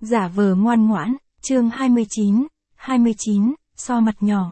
Giả vờ ngoan ngoãn, chương 29, so mặt nhỏ.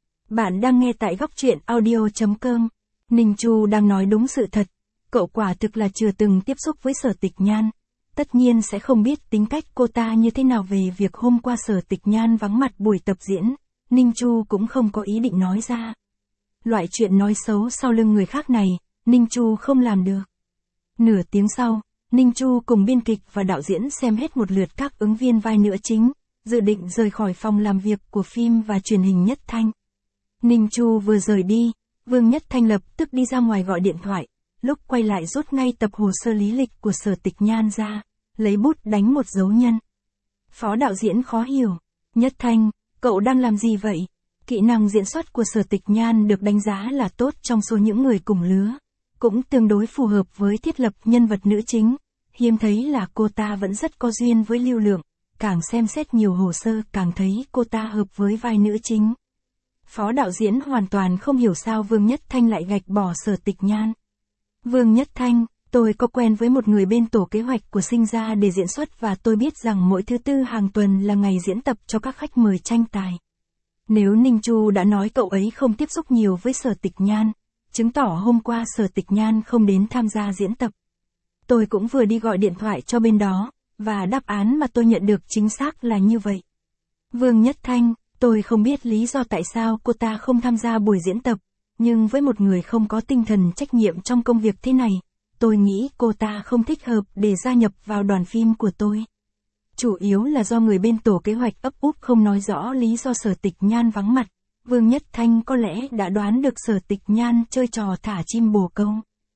Bạn đang nghe tại góc truyện audio.com. Ninh Chu đang nói đúng sự thật. Cậu quả thực là chưa từng tiếp xúc với Sở Tịch Nhan. Tất nhiên sẽ không biết tính cách cô ta như thế nào về việc hôm qua Sở Tịch Nhan vắng mặt buổi tập diễn. Ninh Chu cũng không có ý định nói ra. Loại chuyện nói xấu sau lưng người khác này, Ninh Chu không làm được. Nửa tiếng sau, Ninh Chu cùng biên kịch và đạo diễn xem hết một lượt các ứng viên vai nữ chính, dự định rời khỏi phòng làm việc của phim và truyền hình Nhất Thanh. Ninh Chu vừa rời đi, Vương Nhất Thanh lập tức đi ra ngoài gọi điện thoại, lúc quay lại rút ngay tập hồ sơ lý lịch của Sở Tịch Nhan ra, lấy bút đánh một dấu nhân. Phó đạo diễn khó hiểu, Nhất Thanh, cậu đang làm gì vậy? Kỹ năng diễn xuất của Sở Tịch Nhan được đánh giá là tốt trong số những người cùng lứa, cũng tương đối phù hợp với thiết lập nhân vật nữ chính. Hiếm thấy là cô ta vẫn rất có duyên với Lưu Lượng, càng xem xét nhiều hồ sơ càng thấy cô ta hợp với vai nữ chính. Phó đạo diễn hoàn toàn không hiểu sao Vương Nhất Thanh lại gạch bỏ Sở Tịch Nhan. Vương Nhất Thanh, tôi có quen với một người bên tổ kế hoạch của Sinh Ra để diễn xuất và tôi biết rằng mỗi thứ tư hàng tuần là ngày diễn tập cho các khách mời tranh tài. Nếu Ninh Chu đã nói cậu ấy không tiếp xúc nhiều với Sở Tịch Nhan, chứng tỏ hôm qua Sở Tịch Nhan không đến tham gia diễn tập. Tôi cũng vừa đi gọi điện thoại cho bên đó, và đáp án mà tôi nhận được chính xác là như vậy. Vương Nhất Thanh, tôi không biết lý do tại sao cô ta không tham gia buổi diễn tập, nhưng với một người không có tinh thần trách nhiệm trong công việc thế này, tôi nghĩ cô ta không thích hợp để gia nhập vào đoàn phim của tôi. Chủ yếu là do người bên tổ kế hoạch ấp úp không nói rõ lý do Sở Tịch Nhan vắng mặt. Vương Nhất Thanh có lẽ đã đoán được Sở Tịch Nhan chơi trò thả chim bồ câu.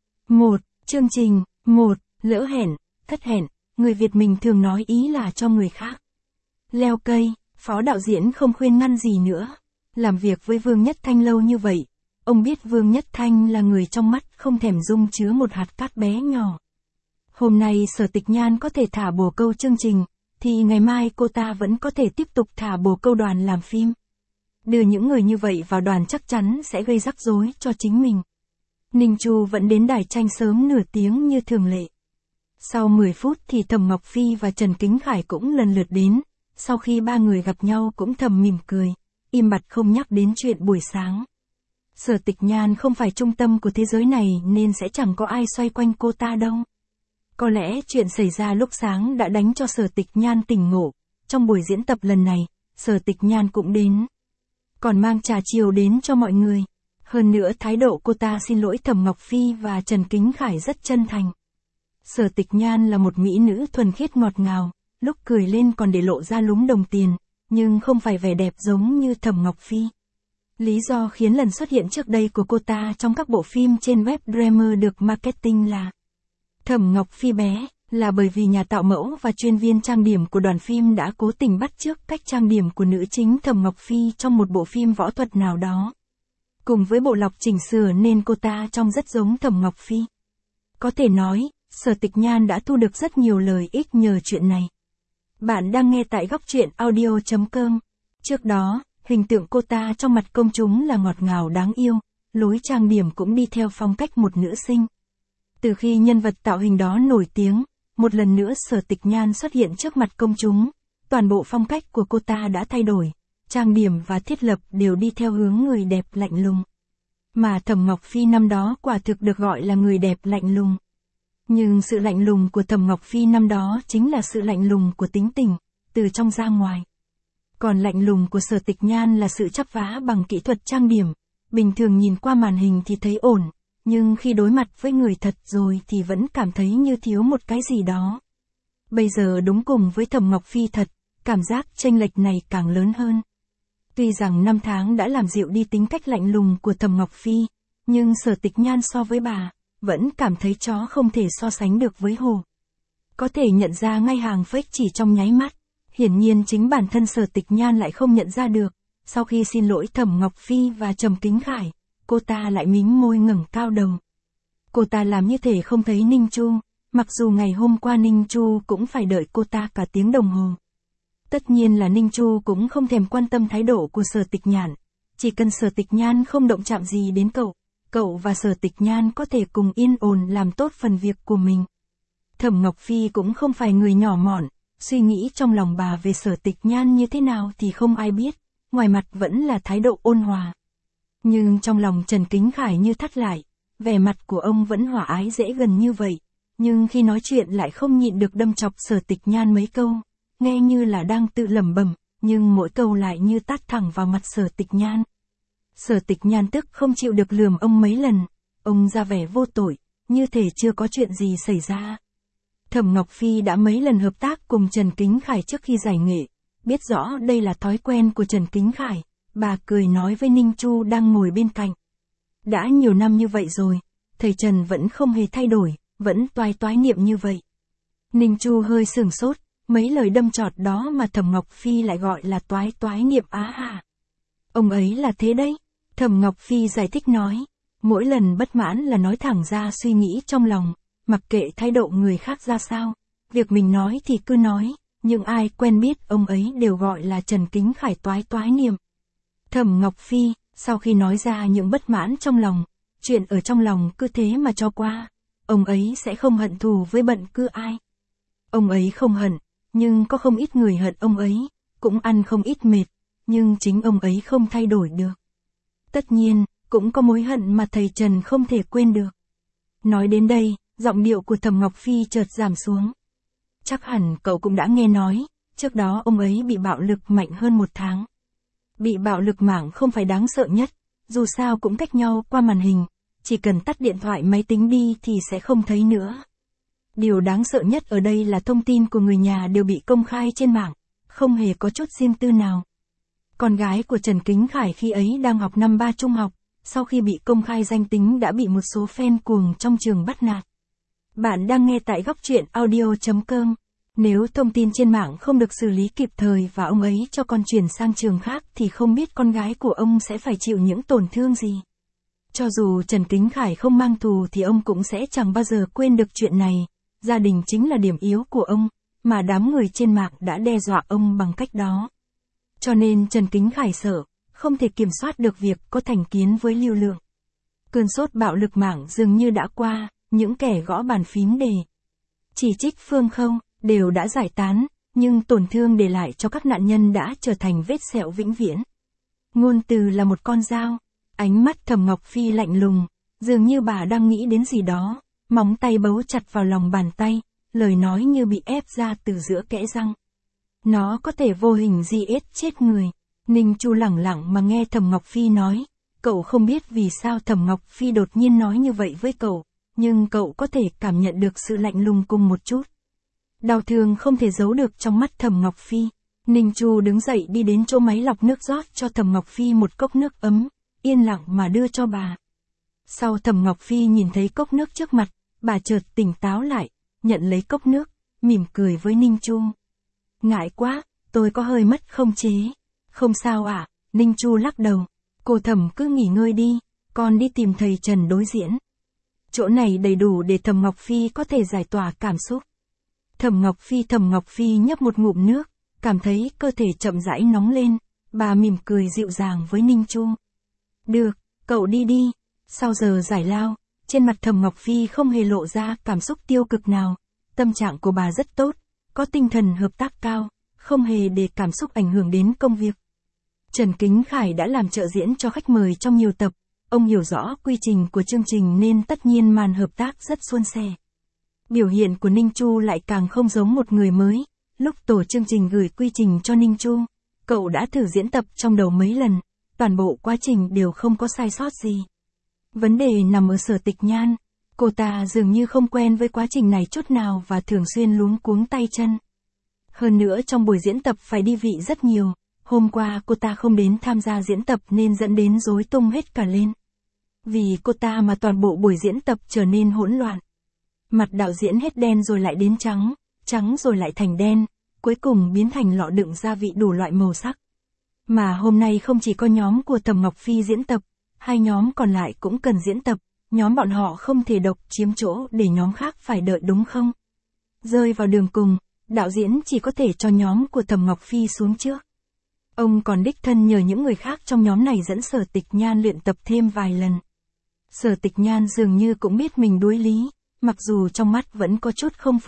1. Chương trình 1. Lỡ hẹn, thất hẹn, người Việt mình thường nói ý là cho người khác leo cây. Phó đạo diễn không khuyên ngăn gì nữa. Làm việc với Vương Nhất Thanh lâu như vậy, ông biết Vương Nhất Thanh là người trong mắt không thèm dung chứa một hạt cát bé nhỏ. Hôm nay Sở Tịch Nhan có thể thả bồ câu chương trình, thì ngày mai cô ta vẫn có thể tiếp tục thả bồ câu đoàn làm phim. Đưa những người như vậy vào đoàn chắc chắn sẽ gây rắc rối cho chính mình. Ninh Chu vẫn đến đài tranh sớm nửa tiếng như thường lệ. Sau 10 phút thì Thẩm Ngọc Phi và Trần Kính Khải cũng lần lượt đến, sau khi ba người gặp nhau cũng thầm mỉm cười, im bặt không nhắc đến chuyện buổi sáng. Sở Tịch Nhan không phải trung tâm của thế giới này nên sẽ chẳng có ai xoay quanh cô ta đâu. Có lẽ chuyện xảy ra lúc sáng đã đánh cho Sở Tịch Nhan tỉnh ngộ, trong buổi diễn tập lần này, Sở Tịch Nhan cũng đến. Còn mang trà chiều đến cho mọi người. Hơn nữa thái độ cô ta xin lỗi Thẩm Ngọc Phi và Trần Kính Khải rất chân thành. Sở Tịch Nhan là một mỹ nữ thuần khiết ngọt ngào, lúc cười lên còn để lộ ra lúm đồng tiền, nhưng không phải vẻ đẹp giống như Thẩm Ngọc Phi. Lý do khiến lần xuất hiện trước đây của cô ta trong các bộ phim trên web Dreamer được marketing là Thẩm Ngọc Phi bé, là bởi vì nhà tạo mẫu và chuyên viên trang điểm của đoàn phim đã cố tình bắt chước cách trang điểm của nữ chính Thẩm Ngọc Phi trong một bộ phim võ thuật nào đó. Cùng với bộ lọc chỉnh sửa nên cô ta trông rất giống Thẩm Ngọc Phi. Có thể nói, Sở Tịch Nhan đã thu được rất nhiều lợi ích nhờ chuyện này. Bạn đang nghe tại góc truyện audio.com. Trước đó, hình tượng cô ta trong mặt công chúng là ngọt ngào đáng yêu, lối trang điểm cũng đi theo phong cách một nữ sinh. Từ khi nhân vật tạo hình đó nổi tiếng, một lần nữa Sở Tịch Nhan xuất hiện trước mặt công chúng, toàn bộ phong cách của cô ta đã thay đổi, trang điểm và thiết lập đều đi theo hướng người đẹp lạnh lùng. Mà Thẩm Ngọc Phi năm đó quả thực được gọi là người đẹp lạnh lùng. Nhưng sự lạnh lùng của Thẩm Ngọc Phi năm đó chính là sự lạnh lùng của tính tình, từ trong ra ngoài. Còn lạnh lùng của Sở Tịch Nhan là sự chắp vá bằng kỹ thuật trang điểm, bình thường nhìn qua màn hình thì thấy ổn, nhưng khi đối mặt với người thật rồi thì vẫn cảm thấy như thiếu một cái gì đó. Bây giờ đúng cùng với Thẩm Ngọc Phi thật, cảm giác chênh lệch này càng lớn hơn. Tuy rằng 5 tháng đã làm dịu đi tính cách lạnh lùng của Thẩm Ngọc Phi, nhưng Sở Tịch Nhan so với bà, vẫn cảm thấy chó không thể so sánh được với hổ. Có thể nhận ra ngay hàng fake chỉ trong nháy mắt. Hiển nhiên chính bản thân Sở Tịch Nhan lại không nhận ra được. Sau khi xin lỗi Thẩm Ngọc Phi và Trần Kính Khải, cô ta lại mím môi ngẩng cao đầu. Cô ta làm như thể không thấy Ninh Chu, mặc dù ngày hôm qua Ninh Chu cũng phải đợi cô ta cả tiếng đồng hồ. Tất nhiên là Ninh Chu cũng không thèm quan tâm thái độ của Sở Tịch Nhan. Chỉ cần Sở Tịch Nhan không động chạm gì đến cậu và Sở Tịch Nhan có thể cùng yên ổn làm tốt phần việc của mình. Thẩm Ngọc Phi cũng không phải người nhỏ mọn, suy nghĩ trong lòng bà về Sở Tịch Nhan như thế nào thì không ai biết, ngoài mặt vẫn là thái độ ôn hòa. Nhưng trong lòng Trần Kính Khải như thắt lại, vẻ mặt của ông vẫn hòa ái dễ gần như vậy, nhưng khi nói chuyện lại không nhịn được đâm chọc Sở Tịch Nhan mấy câu, nghe như là đang tự lẩm bẩm, nhưng mỗi câu lại như tát thẳng vào mặt Sở Tịch Nhan. Sở Tịch Nhan tức không chịu được lườm ông mấy lần, ông ra vẻ vô tội, như thể chưa có chuyện gì xảy ra. Thẩm Ngọc Phi đã mấy lần hợp tác cùng Trần Kính Khải trước khi giải nghệ, biết rõ đây là thói quen của Trần Kính Khải, bà cười nói với Ninh Chu đang ngồi bên cạnh. Đã nhiều năm như vậy rồi, thầy Trần vẫn không hề thay đổi, vẫn toái toái niệm như vậy. Ninh Chu hơi sửng sốt, mấy lời đâm chọt đó mà Thẩm Ngọc Phi lại gọi là toái toái niệm á hả? Ông ấy là thế đấy, Thẩm Ngọc Phi giải thích nói, mỗi lần bất mãn là nói thẳng ra suy nghĩ trong lòng, mặc kệ thái độ người khác ra sao, việc mình nói thì cứ nói, nhưng ai quen biết ông ấy đều gọi là Trần Kính Khải toái toái niệm. Thẩm Ngọc Phi, sau khi nói ra những bất mãn trong lòng, chuyện ở trong lòng cứ thế mà cho qua, ông ấy sẽ không hận thù với bận cứ ai. Ông ấy không hận, nhưng có không ít người hận ông ấy, cũng ăn không ít mệt, nhưng chính ông ấy không thay đổi được. Tất nhiên, cũng có mối hận mà thầy Trần không thể quên được. Nói đến đây, giọng điệu của Thẩm Ngọc Phi chợt giảm xuống. Chắc hẳn cậu cũng đã nghe nói, trước đó ông ấy bị bạo lực mạnh hơn 1 tháng. Bị bạo lực mạng không phải đáng sợ nhất, dù sao cũng cách nhau qua màn hình, chỉ cần tắt điện thoại máy tính đi thì sẽ không thấy nữa. Điều đáng sợ nhất ở đây là thông tin của người nhà đều bị công khai trên mạng, không hề có chút riêng tư nào. Con gái của Trần Kính Khải khi ấy đang học năm 3 trung học, sau khi bị công khai danh tính đã bị một số fan cuồng trong trường bắt nạt. Bạn đang nghe tại Góc Truyện Audio.com. Nếu thông tin trên mạng không được xử lý kịp thời và ông ấy cho con chuyển sang trường khác thì không biết con gái của ông sẽ phải chịu những tổn thương gì. Cho dù Trần Kính Khải không mang thù thì ông cũng sẽ chẳng bao giờ quên được chuyện này. Gia đình chính là điểm yếu của ông, mà đám người trên mạng đã đe dọa ông bằng cách đó. Cho nên Trần Kính Khải sợ, không thể kiểm soát được việc có thành kiến với Lưu Lượng. Cơn sốt bạo lực mạng dường như đã qua, những kẻ gõ bàn phím đề chỉ trích Phương Không đều đã giải tán, nhưng tổn thương để lại cho các nạn nhân đã trở thành vết sẹo vĩnh viễn. Ngôn từ là một con dao, ánh mắt Thẩm Ngọc Phi lạnh lùng, dường như bà đang nghĩ đến gì đó, móng tay bấu chặt vào lòng bàn tay, lời nói như bị ép ra từ giữa kẽ răng. Nó có thể vô hình giết chết người. Ninh Chu lẳng lặng mà nghe Thẩm Ngọc Phi nói, cậu không biết vì sao Thẩm Ngọc Phi đột nhiên nói như vậy với cậu, nhưng cậu có thể cảm nhận được sự lạnh lùng cùng một chút. Đau thương không thể giấu được trong mắt Thẩm Ngọc Phi. Ninh Chu đứng dậy đi đến chỗ máy lọc nước rót cho Thẩm Ngọc Phi một cốc nước ấm, yên lặng mà đưa cho bà. Sau Thẩm Ngọc Phi nhìn thấy cốc nước trước mặt, bà chợt tỉnh táo lại, nhận lấy cốc nước, mỉm cười với Ninh Chu. Ngại quá, tôi có hơi mất khống chế. Không sao ạ, Ninh Chu lắc đầu. Cô Thẩm cứ nghỉ ngơi đi, con đi tìm thầy Trần đối diễn. Chỗ này đầy đủ để Thẩm Ngọc Phi có thể giải tỏa cảm xúc. Thẩm Ngọc Phi nhấp một ngụm nước, cảm thấy cơ thể chậm rãi nóng lên, bà mỉm cười dịu dàng với Ninh Chu. Được, cậu đi đi. Sau giờ giải lao, trên mặt Thẩm Ngọc Phi không hề lộ ra cảm xúc tiêu cực nào, tâm trạng của bà rất tốt, có tinh thần hợp tác cao, không hề để cảm xúc ảnh hưởng đến công việc. Trần Kính Khải đã làm trợ diễn cho khách mời trong nhiều tập, ông hiểu rõ quy trình của chương trình nên tất nhiên màn hợp tác rất suôn sẻ. Biểu hiện của Ninh Chu lại càng không giống một người mới, lúc tổ chương trình gửi quy trình cho Ninh Chu, cậu đã thử diễn tập trong đầu mấy lần, toàn bộ quá trình đều không có sai sót gì. Vấn đề nằm ở Sở Tịch Nhan, cô ta dường như không quen với quá trình này chút nào và thường xuyên luống cuống tay chân. Hơn nữa trong buổi diễn tập phải đi vị rất nhiều, hôm qua cô ta không đến tham gia diễn tập nên dẫn đến rối tung hết cả lên. Vì cô ta mà toàn bộ buổi diễn tập trở nên hỗn loạn. Mặt đạo diễn hết đen rồi lại đến trắng, trắng rồi lại thành đen, cuối cùng biến thành lọ đựng gia vị đủ loại màu sắc. Mà hôm nay không chỉ có nhóm của Thẩm Ngọc Phi diễn tập, 2 nhóm còn lại cũng cần diễn tập, nhóm bọn họ không thể độc chiếm chỗ để nhóm khác phải đợi đúng không? Rơi vào đường cùng, đạo diễn chỉ có thể cho nhóm của Thẩm Ngọc Phi xuống trước. Ông còn đích thân nhờ những người khác trong nhóm này dẫn Sở Tịch Nhan luyện tập thêm vài lần. Sở Tịch Nhan dường như cũng biết mình đuối lý, mặc dù trong mắt vẫn có chút không phục,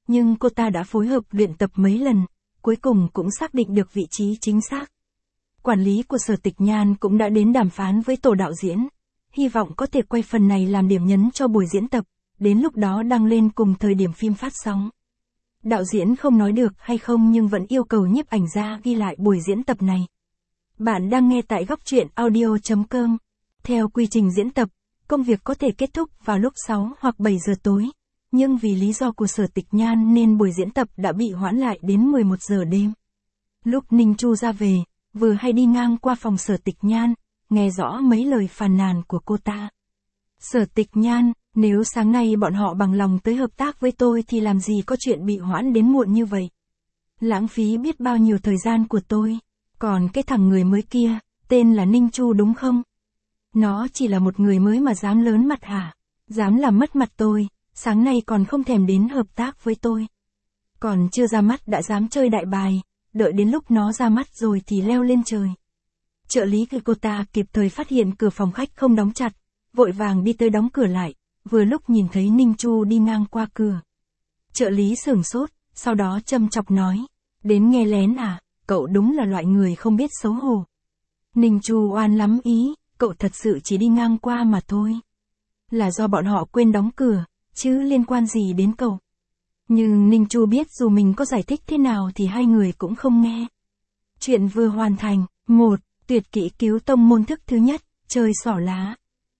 nhưng cô ta đã phối hợp luyện tập mấy lần, cuối cùng cũng xác định được vị trí chính xác. Quản lý của Sở Tịch Nhan cũng đã đến đàm phán với tổ đạo diễn, hy vọng có thể quay phần này làm điểm nhấn cho buổi diễn tập, đến lúc đó đăng lên cùng thời điểm phim phát sóng. Đạo diễn không nói được hay không nhưng vẫn yêu cầu nhiếp ảnh gia ghi lại buổi diễn tập này. Bạn đang nghe tại Góc Truyện Audio.com. Theo quy trình diễn tập, công việc có thể kết thúc vào lúc 6 hoặc 7 giờ tối, nhưng vì lý do của Sở Tịch Nhan nên buổi diễn tập đã bị hoãn lại đến 11 giờ đêm. Lúc Ninh Chu ra về, vừa hay đi ngang qua phòng Sở Tịch Nhan, nghe rõ mấy lời phàn nàn của cô ta. Sở Tịch Nhan, nếu sáng nay bọn họ bằng lòng tới hợp tác với tôi thì làm gì có chuyện bị hoãn đến muộn như vậy. Lãng phí biết bao nhiêu thời gian của tôi. Còn cái thằng người mới kia, tên là Ninh Chu đúng không? Nó chỉ là một người mới mà dám lớn mặt hả? Dám làm mất mặt tôi, sáng nay còn không thèm đến hợp tác với tôi. Còn chưa ra mắt đã dám chơi đại bài, đợi đến lúc nó ra mắt rồi thì leo lên trời. Trợ lý của cô ta kịp thời phát hiện cửa phòng khách không đóng chặt, vội vàng đi tới đóng cửa lại, vừa lúc nhìn thấy Ninh Chu đi ngang qua cửa. Trợ lý sửng sốt, sau đó châm chọc nói, đến nghe lén à, cậu đúng là loại người không biết xấu hổ. Ninh Chu oan lắm ý, cậu thật sự chỉ đi ngang qua mà thôi. Là do bọn họ quên đóng cửa, chứ liên quan gì đến cậu. Nhưng Ninh Chu biết dù mình có giải thích thế nào thì hai người cũng không nghe. Chuyện vừa hoàn thành. 1. Tuyệt kỹ cứu tông môn thức thứ nhất, chơi xỏ lá.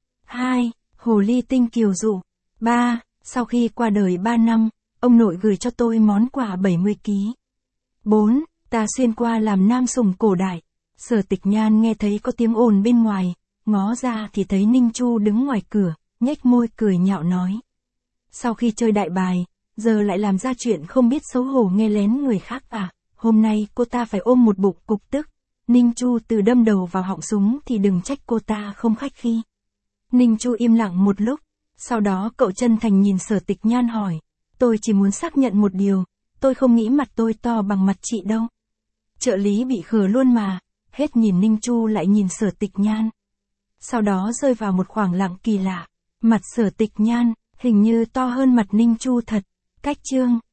2. Hồ ly tinh kiều dụ. 3. Sau khi qua đời 3 năm, ông nội gửi cho tôi món quà 70 kg. 4. Ta xuyên qua làm nam sủng cổ đại. Sở Tịch Nhan nghe thấy có tiếng ồn bên ngoài, ngó ra thì thấy Ninh Chu đứng ngoài cửa, nhếch môi cười nhạo nói. Sau khi chơi đại bài, giờ lại làm ra chuyện không biết xấu hổ nghe lén người khác à, hôm nay cô ta phải ôm một bụng cục tức. Ninh Chu từ đâm đầu vào họng súng thì đừng trách cô ta không khách khí. Ninh Chu im lặng một lúc, sau đó cậu chân thành nhìn Sở Tịch Nhan hỏi, tôi chỉ muốn xác nhận một điều, tôi không nghĩ mặt tôi to bằng mặt chị đâu. Trợ lý bị khờ luôn mà, hết nhìn Ninh Chu lại nhìn Sở Tịch Nhan. Sau đó rơi vào một khoảng lặng kỳ lạ, mặt Sở Tịch Nhan, hình như to hơn mặt Ninh Chu thật. Cách chương